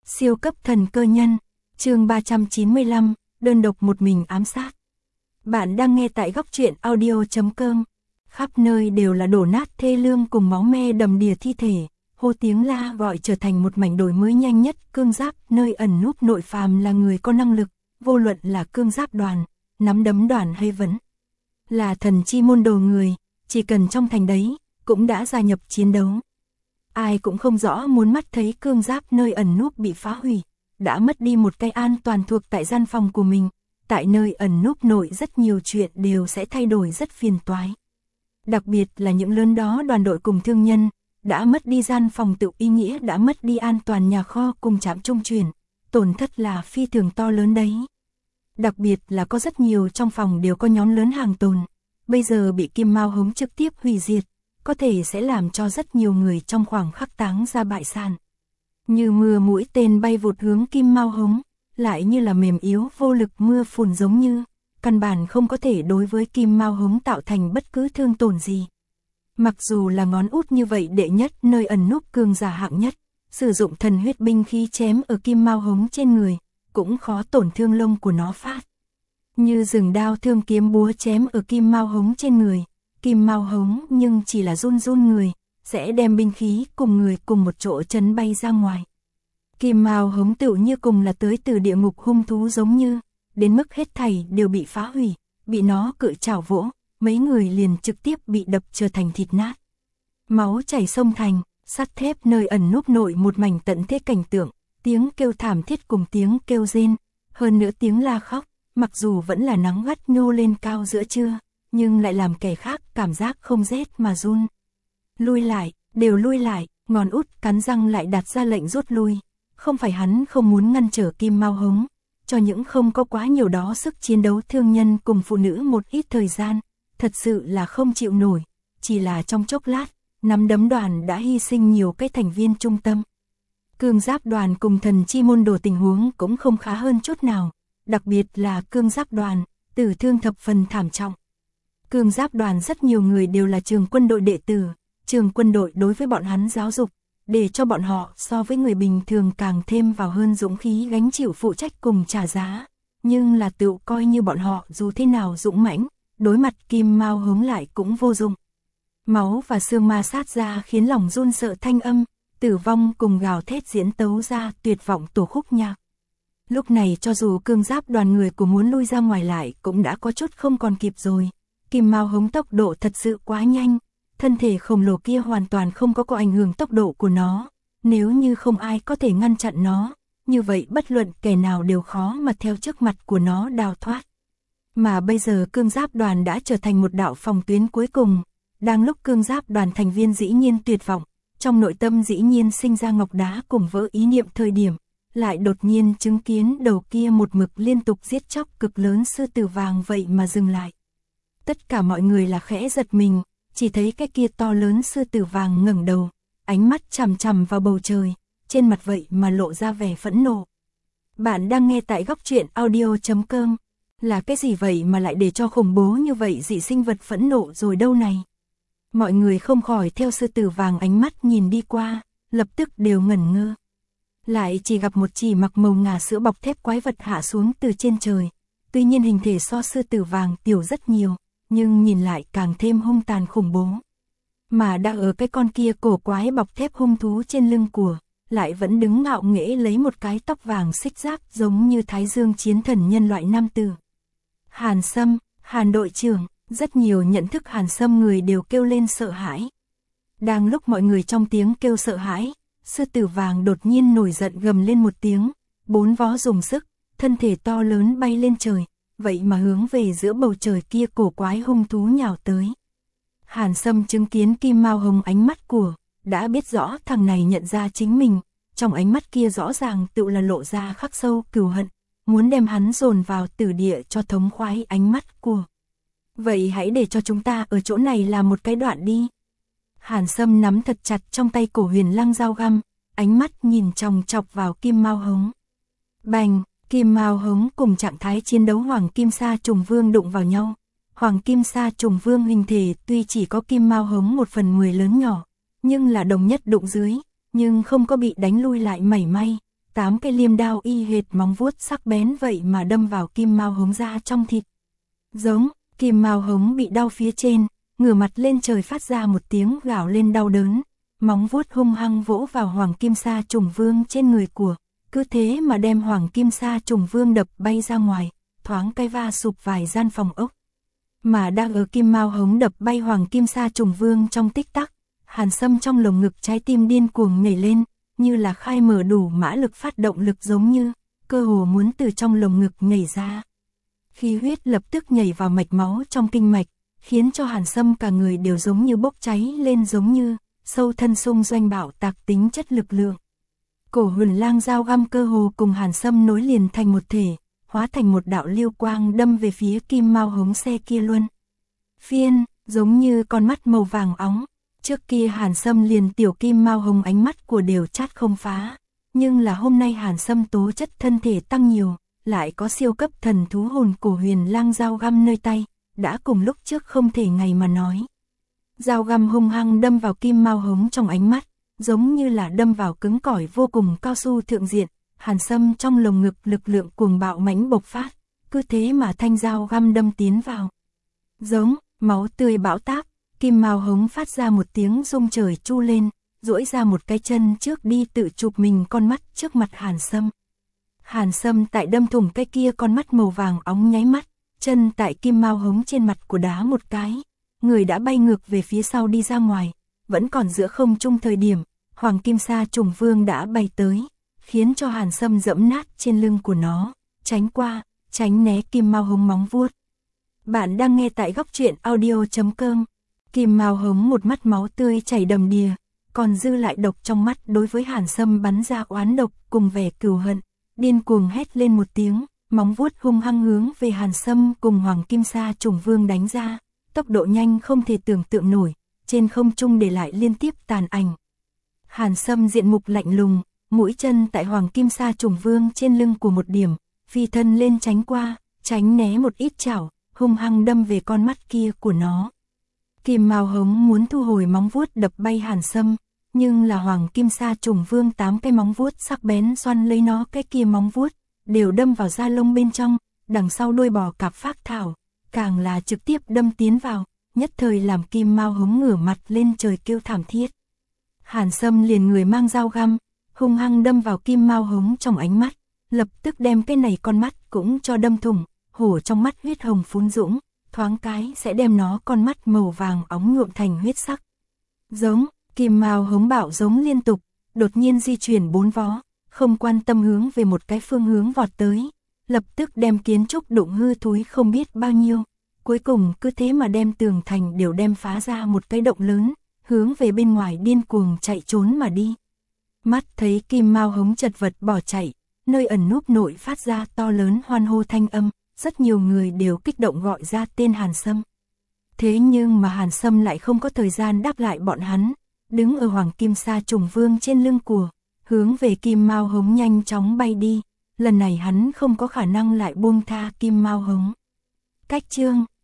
Siêu cấp thần cơ nhân, chương 395, đơn độc một mình ám sát. Bạn đang nghe tại góc truyện audio.com. Khắp nơi đều là đổ nát thê lương cùng máu me đầm đìa thi thể, hô tiếng la gọi trở thành một mảnh đổi mới nhanh nhất. Cương Giáp nơi ẩn núp nội phàm là người có năng lực, vô luận là Cương Giáp đoàn, nắm đấm đoàn hay vẫn là thần chi môn đồ người, chỉ cần trong thành đấy, cũng đã gia nhập chiến đấu. Ai cũng không rõ muốn mắt thấy Cương Giáp nơi ẩn núp bị phá hủy, đã mất đi một cái an toàn thuộc tại gian phòng của mình. Tại nơi ẩn núp nội rất nhiều chuyện đều sẽ thay đổi rất phiền toái. Đặc biệt là những lớn đó đoàn đội cùng thương nhân, đã mất đi gian phòng tự ý nghĩa, đã mất đi an toàn nhà kho cùng trạm trung chuyển, tổn thất là phi thường to lớn đấy. Đặc biệt là có rất nhiều trong phòng đều có nhóm lớn hàng tồn, bây giờ bị Kim Mao Hống trực tiếp hủy diệt, có thể sẽ làm cho rất nhiều người trong khoảng khắc táng ra bại sản. Như mưa mũi tên bay vụt hướng Kim Mao Hống, lại như là mềm yếu vô lực mưa phùn giống như, căn bản không có thể đối với Kim Mao Hống tạo thành bất cứ thương tổn gì. Mặc dù là ngón út như vậy đệ nhất nơi ẩn núp cường giả hạng nhất, sử dụng thần huyết binh khí chém ở Kim Mao Hống trên người, cũng khó tổn thương lông của nó phát. Như rừng đao thương kiếm búa chém ở Kim Mao Hống trên người, Kim Mao Hống nhưng chỉ là run run người, sẽ đem binh khí cùng người cùng một chỗ chấn bay ra ngoài. Kim Mao Hống tựu như cùng là tới từ địa ngục hung thú giống như, đến mức hết thảy đều bị phá hủy, bị nó cự chảo vỗ, mấy người liền trực tiếp bị đập trở thành thịt nát. Máu chảy sông thành, sắt thép nơi ẩn núp nội một mảnh tận thế cảnh tượng, tiếng kêu thảm thiết cùng tiếng kêu rên, hơn nữa tiếng la khóc, mặc dù vẫn là nắng gắt nhô lên cao giữa trưa, nhưng lại làm kẻ khác cảm giác không rét mà run. Lui lại, đều lui lại, ngón út cắn răng lại đặt ra lệnh rút lui. Không phải hắn không muốn ngăn trở Kim Mao Hống, cho những không có quá nhiều đó sức chiến đấu thương nhân cùng phụ nữ một ít thời gian, thật sự là không chịu nổi, chỉ là trong chốc lát, nắm đấm đoàn đã hy sinh nhiều cái thành viên trung tâm. Cương Giáp đoàn cùng thần chi môn đồ tình huống cũng không khá hơn chút nào, đặc biệt là Cương Giáp đoàn, tử thương thập phần thảm trọng. Cương Giáp đoàn rất nhiều người đều là trường quân đội đệ tử, trường quân đội đối với bọn hắn giáo dục, để cho bọn họ so với người bình thường càng thêm vào hơn dũng khí gánh chịu phụ trách cùng trả giá, nhưng là tự coi như bọn họ dù thế nào dũng mãnh, đối mặt Kim Mao Hống lại cũng vô dụng. Máu và xương ma sát ra khiến lòng run sợ thanh âm, tử vong cùng gào thét diễn tấu ra tuyệt vọng tổ khúc nhạc. Lúc này cho dù Cương Giáp đoàn người của muốn lui ra ngoài lại cũng đã có chút không còn kịp rồi. Kim Mao Hống tốc độ thật sự quá nhanh, thân thể khổng lồ kia hoàn toàn không có ảnh hưởng tốc độ của nó, nếu như không ai có thể ngăn chặn nó, như vậy bất luận kẻ nào đều khó mà theo trước mặt của nó đào thoát. Mà bây giờ Cương Giáp đoàn đã trở thành một đạo phòng tuyến cuối cùng, đang lúc Cương Giáp đoàn thành viên dĩ nhiên tuyệt vọng, trong nội tâm dĩ nhiên sinh ra ngọc đá cùng vỡ ý niệm thời điểm, lại đột nhiên chứng kiến đầu kia một mực liên tục giết chóc cực lớn sư tử vàng vậy mà dừng lại. Tất cả mọi người là khẽ giật mình, chỉ thấy cái kia to lớn sư tử vàng ngẩng đầu, ánh mắt chằm chằm vào bầu trời, trên mặt vậy mà lộ ra vẻ phẫn nộ. Bạn đang nghe tại góc truyện audio.com, là cái gì vậy mà lại để cho khủng bố như vậy dị sinh vật phẫn nộ rồi đâu này? Mọi người không khỏi theo sư tử vàng ánh mắt nhìn đi qua, lập tức đều ngẩn ngơ. Lại chỉ gặp một chỉ mặc màu ngà sữa bọc thép quái vật hạ xuống từ trên trời, tuy nhiên hình thể so sư tử vàng tiểu rất nhiều, nhưng nhìn lại càng thêm hung tàn khủng bố. Mà đã ở cái con kia cổ quái bọc thép hung thú trên lưng của, lại vẫn đứng ngạo nghễ lấy một cái tóc vàng xích giáp giống như Thái Dương chiến thần nhân loại nam tử. Hàn Sâm, Hàn đội trưởng, rất nhiều nhận thức Hàn Sâm người đều kêu lên sợ hãi. Đang lúc mọi người trong tiếng kêu sợ hãi, sư tử vàng đột nhiên nổi giận gầm lên một tiếng, bốn vó dùng sức, thân thể to lớn bay lên trời, vậy mà hướng về giữa bầu trời kia cổ quái hung thú nhào tới. Hàn Sâm chứng kiến Kim Mao Hống ánh mắt của, đã biết rõ thằng này nhận ra chính mình, trong ánh mắt kia rõ ràng tự là lộ ra khắc sâu cừu hận, muốn đem hắn dồn vào tử địa cho thống khoái ánh mắt của. Vậy hãy để cho chúng ta ở chỗ này làm một cái đoạn đi. Hàn Sâm nắm thật chặt trong tay cổ huyền lăng dao găm, ánh mắt nhìn chòng chọc vào Kim Mao Hống. Bành! Kim Mao Hống cùng trạng thái chiến đấu Hoàng Kim Sa Trùng Vương đụng vào nhau. Hoàng Kim Sa Trùng Vương hình thể tuy chỉ có Kim Mao Hống 1/10 lớn nhỏ, nhưng là đồng nhất đụng dưới, nhưng không có bị đánh lui lại mảy may, 8 cây liêm đao y hệt móng vuốt sắc bén vậy mà đâm vào Kim Mao Hống ra trong thịt. Giống, Kim Mao Hống bị đau phía trên, ngửa mặt lên trời phát ra một tiếng gào lên đau đớn, móng vuốt hung hăng vỗ vào Hoàng Kim Sa Trùng Vương trên người của, cứ thế mà đem Hoàng Kim Sa Trùng Vương đập bay ra ngoài, thoáng cái va sụp vài gian phòng ốc. Mà đang ở Kim Mao Hống đập bay Hoàng Kim Sa Trùng Vương trong tích tắc, Hàn Sâm trong lồng ngực trái tim điên cuồng nhảy lên, như là khai mở đủ mã lực phát động lực giống như, cơ hồ muốn từ trong lồng ngực nhảy ra. Khí huyết lập tức nhảy vào mạch máu trong kinh mạch, khiến cho Hàn Sâm cả người đều giống như bốc cháy lên giống như, sâu thân xung doanh bạo tạc tính chất lực lượng. Cổ Huyền Lang dao găm cơ hồ cùng Hàn Sâm nối liền thành một thể, hóa thành một đạo lưu quang đâm về phía Kim Mao Hống xe kia luôn. Phiên, giống như con mắt màu vàng óng, trước kia Hàn Sâm liền tiểu Kim Mao Hống ánh mắt của đều chát không phá, nhưng là hôm nay Hàn Sâm tố chất thân thể tăng nhiều, lại có siêu cấp thần thú hồn Cổ Huyền Lang dao găm nơi tay, đã cùng lúc trước không thể ngày mà nói. Dao găm hung hăng đâm vào Kim Mao Hống trong ánh mắt, giống như là đâm vào cứng cỏi vô cùng cao su thượng diện. Hàn Sâm trong lồng ngực lực lượng cuồng bạo mãnh bộc phát, cứ thế mà thanh dao găm đâm tiến vào. Giống, máu tươi bão táp, Kim Mao Hống phát ra một tiếng rung trời chu lên, duỗi ra một cái chân trước đi tự chụp mình con mắt trước mặt Hàn Sâm. Hàn Sâm tại đâm thủng cái kia con mắt màu vàng óng nháy mắt, chân tại Kim Mao Hống trên mặt của đá một cái, người đã bay ngược về phía sau đi ra ngoài, vẫn còn giữa không trung thời điểm, Hoàng Kim Sa Trùng Vương đã bay tới, khiến cho Hàn Sâm dẫm nát trên lưng của nó, tránh qua, tránh né Kim Mao Hống móng vuốt. Bạn đang nghe tại góc truyện audio.com. Kim Mao Hống một mắt máu tươi chảy đầm đìa, còn dư lại độc trong mắt đối với Hàn Sâm bắn ra oán độc cùng vẻ cừu hận, điên cuồng hét lên một tiếng, móng vuốt hung hăng hướng về Hàn Sâm cùng Hoàng Kim Sa Trùng Vương đánh ra, tốc độ nhanh không thể tưởng tượng nổi, trên không trung để lại liên tiếp tàn ảnh. Hàn Sâm diện mục lạnh lùng, mũi chân tại Hoàng Kim Sa Trùng Vương trên lưng của một điểm, phi thân lên tránh qua, tránh né một ít chảo, hung hăng đâm về con mắt kia của nó. Kim Mao Hống muốn thu hồi móng vuốt đập bay Hàn Sâm, nhưng là Hoàng Kim Sa Trùng Vương 8 cái móng vuốt sắc bén xoăn lấy nó, cái kia móng vuốt đều đâm vào da lông bên trong, đằng sau đuôi bò cạp phác thảo, càng là trực tiếp đâm tiến vào, nhất thời làm Kim Mao Hống ngửa mặt lên trời kêu thảm thiết. Hàn Sâm liền người mang dao găm, hung hăng đâm vào Kim Mao Hống trong ánh mắt, lập tức đem cái này con mắt cũng cho đâm thủng, hổ trong mắt huyết hồng phun dũng, thoáng cái sẽ đem nó con mắt màu vàng óng nhuộm thành huyết sắc. Giống, Kim Mao Hống bạo giống liên tục, đột nhiên di chuyển 4 vó, không quan tâm hướng về một cái phương hướng vọt tới, lập tức đem kiến trúc đụng hư thúi không biết bao nhiêu, cuối cùng cứ thế mà đem tường thành đều đem phá ra một cái động lớn, hướng về bên ngoài điên cuồng chạy trốn mà đi. Mắt thấy Kim Mao Hống chật vật bỏ chạy, nơi ẩn núp nội phát ra to lớn hoan hô thanh âm, rất nhiều người đều kích động gọi ra tên Hàn Sâm. Thế nhưng mà Hàn Sâm lại không có thời gian đáp lại bọn hắn, đứng ở Hoàng Kim Sa Trùng Vương trên lưng của, hướng về Kim Mao Hống nhanh chóng bay đi, lần này hắn không có khả năng lại buông tha Kim Mao Hống. Cách chương